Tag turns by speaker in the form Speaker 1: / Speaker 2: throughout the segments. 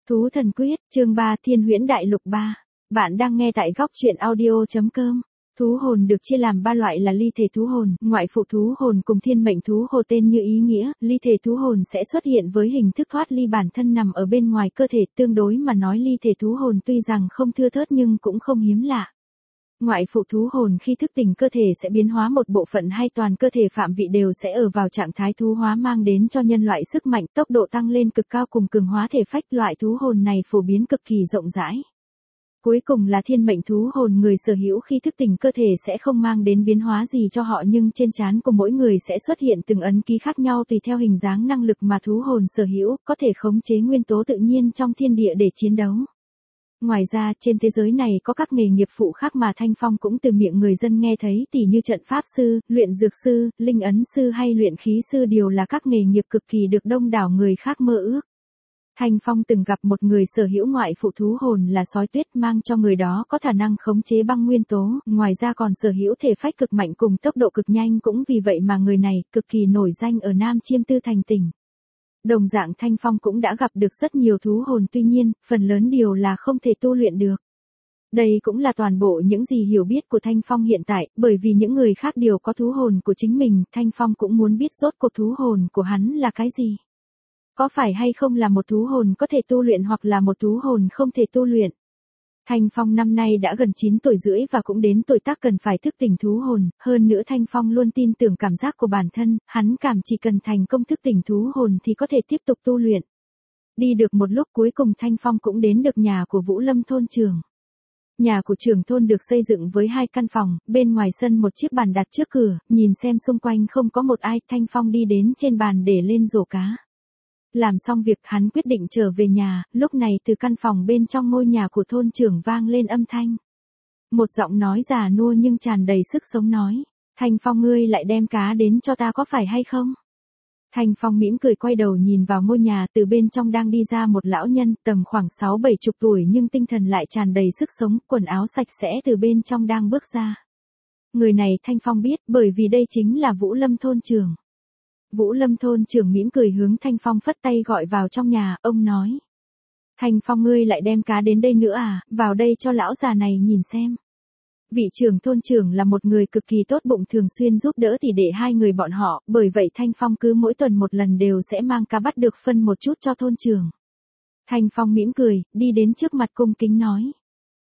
Speaker 1: Thú thần quyết, chương 3 Thiên huyễn đại lục 3. Bạn đang nghe tại góc truyện audio.com. Thú hồn được chia làm 3 loại là ly thể thú hồn, ngoại phụ thú hồn cùng thiên mệnh thú hồn tên như ý nghĩa. Ly thể thú hồn sẽ xuất hiện với hình thức thoát ly bản thân nằm ở bên ngoài cơ thể, tương đối mà nói ly thể thú hồn tuy rằng không thưa thớt nhưng cũng không hiếm lạ. Ngoại phụ thú hồn khi thức tỉnh cơ thể sẽ biến hóa một bộ phận hay toàn cơ thể phạm vị đều sẽ ở vào trạng thái thú hóa, mang đến cho nhân loại sức mạnh, tốc độ tăng lên cực cao cùng cường hóa thể phách. Loại thú hồn này phổ biến cực kỳ rộng rãi. Cuối cùng là thiên mệnh thú hồn, người sở hữu khi thức tỉnh cơ thể sẽ không mang đến biến hóa gì cho họ, nhưng trên trán của mỗi người sẽ xuất hiện từng ấn ký khác nhau tùy theo hình dáng năng lực mà thú hồn sở hữu, có thể khống chế nguyên tố tự nhiên trong thiên địa để chiến đấu. Ngoài ra, trên thế giới này có các nghề nghiệp phụ khác mà Thanh Phong cũng từ miệng người dân nghe thấy, tỉ như trận pháp sư, luyện dược sư, linh ấn sư hay luyện khí sư đều là các nghề nghiệp cực kỳ được đông đảo người khác mơ ước. Thanh Phong từng gặp một người sở hữu ngoại phụ thú hồn là sói tuyết, mang cho người đó có khả năng khống chế băng nguyên tố, ngoài ra còn sở hữu thể phách cực mạnh cùng tốc độ cực nhanh, cũng vì vậy mà người này cực kỳ nổi danh ở Nam Chiêm Tư thành tỉnh. Đồng dạng Thanh Phong cũng đã gặp được rất nhiều thú hồn, tuy nhiên, phần lớn đều là không thể tu luyện được. Đây cũng là toàn bộ những gì hiểu biết của Thanh Phong hiện tại, bởi vì những người khác đều có thú hồn của chính mình, Thanh Phong cũng muốn biết rốt cuộc thú hồn của hắn là cái gì. Có phải hay không là một thú hồn có thể tu luyện hoặc là một thú hồn không thể tu luyện. Thanh Phong năm nay đã gần 9 tuổi rưỡi và cũng đến tuổi tác cần phải thức tỉnh thú hồn, hơn nữa Thanh Phong luôn tin tưởng cảm giác của bản thân, hắn cảm chỉ cần thành công thức tỉnh thú hồn thì có thể tiếp tục tu luyện. Đi được một lúc cuối cùng Thanh Phong cũng đến được nhà của Vũ Lâm thôn trưởng. Nhà của trưởng thôn được xây dựng với 2 căn phòng, bên ngoài sân một chiếc bàn đặt trước cửa, nhìn xem xung quanh không có một ai, Thanh Phong đi đến trên bàn để lên rổ cá. Làm xong việc hắn quyết định trở về nhà, lúc này từ căn phòng bên trong ngôi nhà của thôn trưởng vang lên âm thanh. Một giọng nói già nua nhưng tràn đầy sức sống nói, Thanh Phong ngươi lại đem cá đến cho ta có phải hay không? Thanh Phong mỉm cười quay đầu nhìn vào ngôi nhà, từ bên trong đang đi ra một lão nhân tầm khoảng 60-70 tuổi nhưng tinh thần lại tràn đầy sức sống, quần áo sạch sẽ từ bên trong đang bước ra. Người này Thanh Phong biết bởi vì đây chính là Vũ Lâm thôn trưởng. Vũ Lâm thôn trưởng mỉm cười hướng Thanh Phong phất tay gọi vào trong nhà, ông nói. Thanh Phong ngươi lại đem cá đến đây nữa à, vào đây cho lão già này nhìn xem. Vị trưởng thôn trưởng là một người cực kỳ tốt bụng, thường xuyên giúp đỡ tỷ đệ hai người bọn họ, bởi vậy Thanh Phong cứ mỗi tuần một lần đều sẽ mang cá bắt được phân một chút cho thôn trưởng. Thanh Phong mỉm cười, đi đến trước mặt cung kính nói.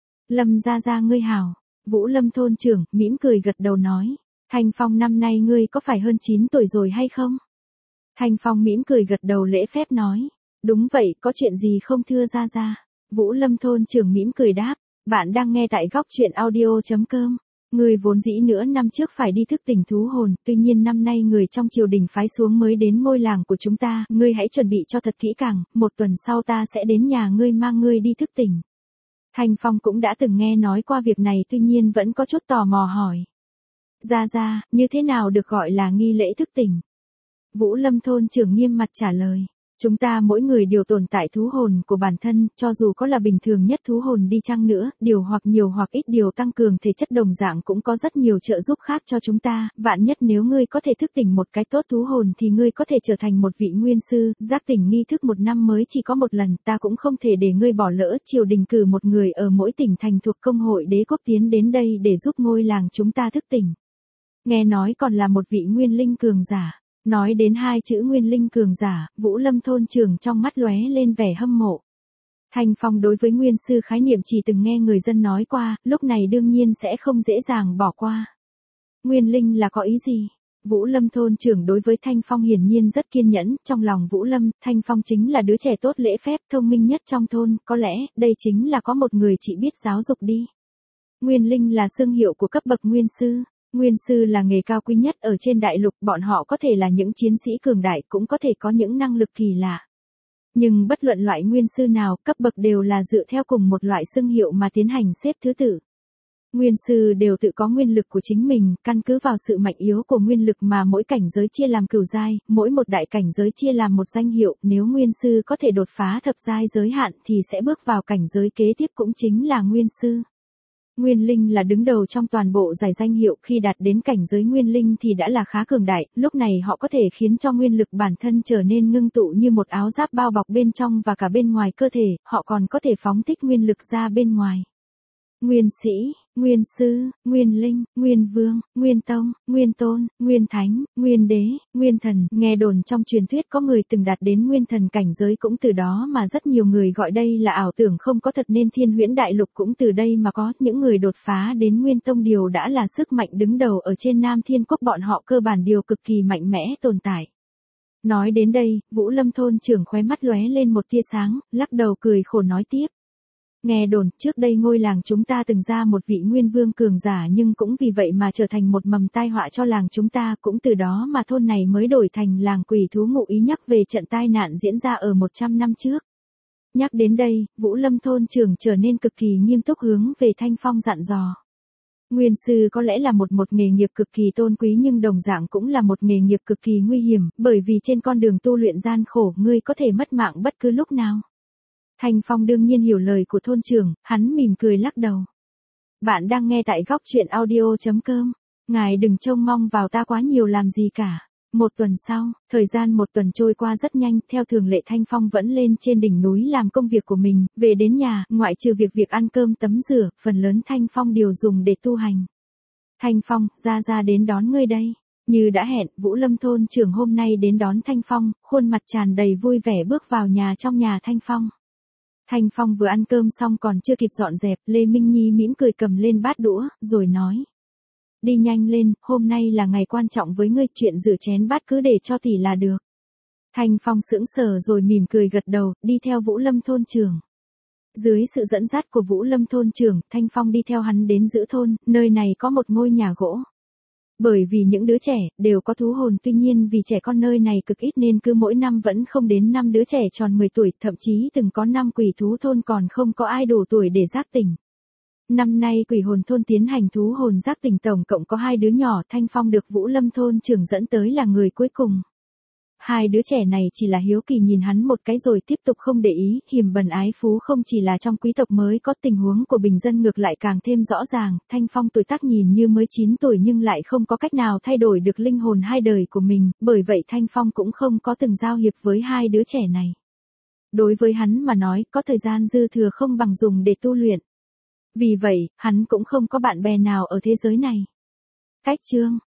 Speaker 1: Lâm gia gia ngươi hảo. Vũ Lâm thôn trưởng mỉm cười gật đầu nói. Thanh Phong năm nay ngươi có phải hơn 9 tuổi rồi hay không? Thanh Phong mỉm cười gật đầu lễ phép nói. Đúng vậy, có chuyện gì không thưa gia gia? Vũ Lâm thôn trưởng mỉm cười đáp. Bạn đang nghe tại góc truyện audio.com. Ngươi vốn dĩ nửa năm trước phải đi thức tỉnh thú hồn, tuy nhiên năm nay người trong triều đình phái xuống mới đến ngôi làng của chúng ta, ngươi hãy chuẩn bị cho thật kỹ càng, một tuần sau ta sẽ đến nhà ngươi mang ngươi đi thức tỉnh. Thanh Phong cũng đã từng nghe nói qua việc này, tuy nhiên vẫn có chút tò mò hỏi. Gia gia, như thế nào được gọi là nghi lễ thức tỉnh? Vũ Lâm thôn trưởng nghiêm mặt trả lời. Chúng ta mỗi người đều tồn tại thú hồn của bản thân, cho dù có là bình thường nhất thú hồn đi chăng nữa, điều hoặc nhiều hoặc ít điều tăng cường thể chất đồng dạng cũng có rất nhiều trợ giúp khác cho chúng ta, vạn nhất nếu ngươi có thể thức tỉnh một cái tốt thú hồn thì ngươi có thể trở thành một vị nguyên sư, giác tỉnh nghi thức một năm mới chỉ có một lần, ta cũng không thể để ngươi bỏ lỡ, triều đình cử một người ở mỗi tỉnh thành thuộc công hội đế quốc tiến đến đây để giúp ngôi làng chúng ta thức tỉnh. Nghe nói còn là một vị nguyên linh cường giả. Nói đến 2 chữ nguyên linh cường giả, Vũ Lâm thôn trưởng trong mắt lóe lên vẻ hâm mộ. Thanh Phong đối với nguyên sư khái niệm chỉ từng nghe người dân nói qua, lúc này đương nhiên sẽ không dễ dàng bỏ qua. Nguyên linh là có ý gì? Vũ Lâm thôn trưởng đối với Thanh Phong hiển nhiên rất kiên nhẫn, trong lòng Vũ Lâm, Thanh Phong chính là đứa trẻ tốt lễ phép, thông minh nhất trong thôn, có lẽ, đây chính là có một người chỉ biết giáo dục đi. Nguyên linh là xưng hiệu của cấp bậc nguyên sư. Nguyên sư là nghề cao quý nhất ở trên đại lục, bọn họ có thể là những chiến sĩ cường đại, cũng có thể có những năng lực kỳ lạ. Nhưng bất luận loại nguyên sư nào, cấp bậc đều là dựa theo cùng một loại xưng hiệu mà tiến hành xếp thứ tự. Nguyên sư đều tự có nguyên lực của chính mình, căn cứ vào sự mạnh yếu của nguyên lực mà mỗi cảnh giới chia làm cửu giai, mỗi một đại cảnh giới chia làm một danh hiệu, nếu nguyên sư có thể đột phá thập giai giới hạn thì sẽ bước vào cảnh giới kế tiếp cũng chính là nguyên sư. Nguyên linh là đứng đầu trong toàn bộ giải danh hiệu, khi đạt đến cảnh giới nguyên linh thì đã là khá cường đại, lúc này họ có thể khiến cho nguyên lực bản thân trở nên ngưng tụ như một áo giáp bao bọc bên trong và cả bên ngoài cơ thể, họ còn có thể phóng thích nguyên lực ra bên ngoài. Nguyên sĩ, nguyên sư, nguyên linh, nguyên vương, nguyên tông, nguyên tôn, nguyên thánh, nguyên đế, nguyên thần, nghe đồn trong truyền thuyết có người từng đạt đến nguyên thần cảnh giới, cũng từ đó mà rất nhiều người gọi đây là ảo tưởng không có thật, nên Thiên Huyễn Đại Lục cũng từ đây mà có. Những người đột phá đến nguyên tông điều đã là sức mạnh đứng đầu ở trên Nam Thiên Quốc, bọn họ cơ bản điều cực kỳ mạnh mẽ tồn tại. Nói đến đây, Vũ Lâm thôn trưởng khóe mắt lóe lên một tia sáng, lắc đầu cười khổ nói tiếp. Nghe đồn, trước đây ngôi làng chúng ta từng ra một vị nguyên vương cường giả, nhưng cũng vì vậy mà trở thành một mầm tai họa cho làng chúng ta, cũng từ đó mà thôn này mới đổi thành làng quỷ thú. Ngụ ý nhắc về trận tai nạn diễn ra ở 100 năm trước. Nhắc đến đây, Vũ Lâm thôn trưởng trở nên cực kỳ nghiêm túc, hướng về Thanh Phong dặn dò. Nguyên sư có lẽ là một nghề nghiệp cực kỳ tôn quý, nhưng đồng dạng cũng là một nghề nghiệp cực kỳ nguy hiểm, bởi vì trên con đường tu luyện gian khổ, ngươi có thể mất mạng bất cứ lúc nào. Thanh Phong đương nhiên hiểu lời của thôn trưởng, hắn mỉm cười lắc đầu. Bạn đang nghe tại góc truyện audio.com. Ngài đừng trông mong vào ta quá nhiều làm gì cả. Một tuần sau, thời gian một tuần trôi qua rất nhanh, theo thường lệ Thanh Phong vẫn lên trên đỉnh núi làm công việc của mình, về đến nhà, ngoại trừ việc ăn cơm tắm rửa, phần lớn Thanh Phong đều dùng để tu hành. Thanh Phong, ra đến đón ngươi đây. Như đã hẹn, Vũ Lâm thôn trưởng hôm nay đến đón Thanh Phong, khuôn mặt tràn đầy vui vẻ bước vào trong nhà Thanh Phong. Thanh Phong vừa ăn cơm xong còn chưa kịp dọn dẹp, Lê Minh Nhi mỉm cười cầm lên bát đũa, rồi nói. Đi nhanh lên, hôm nay là ngày quan trọng với ngươi, chuyện rửa chén bát cứ để cho tỷ là được. Thanh Phong sững sờ rồi mỉm cười gật đầu, đi theo Vũ Lâm thôn trưởng. Dưới sự dẫn dắt của Vũ Lâm thôn trưởng, Thanh Phong đi theo hắn đến giữa thôn, nơi này có một ngôi nhà gỗ. Bởi vì những đứa trẻ đều có thú hồn, tuy nhiên vì trẻ con nơi này cực ít nên cứ mỗi năm vẫn không đến 5 đứa trẻ tròn 10 tuổi, thậm chí từng có 5 quỷ thú thôn còn không có ai đủ tuổi để giác tỉnh. Năm nay quỷ hồn thôn tiến hành thú hồn giác tỉnh, tổng cộng có 2 đứa nhỏ, Thanh Phong được Vũ Lâm thôn trưởng dẫn tới là người cuối cùng. 2 đứa trẻ này chỉ là hiếu kỳ nhìn hắn một cái rồi tiếp tục không để ý, hiềm bần ái phú không chỉ là trong quý tộc mới có, tình huống của bình dân ngược lại càng thêm rõ ràng. Thanh Phong tuổi tác nhìn như mới 9 tuổi nhưng lại không có cách nào thay đổi được linh hồn 2 đời của mình, bởi vậy Thanh Phong cũng không có từng giao hiệp với 2 đứa trẻ này. Đối với hắn mà nói, có thời gian dư thừa không bằng dùng để tu luyện. Vì vậy, hắn cũng không có bạn bè nào ở thế giới này. Cách chương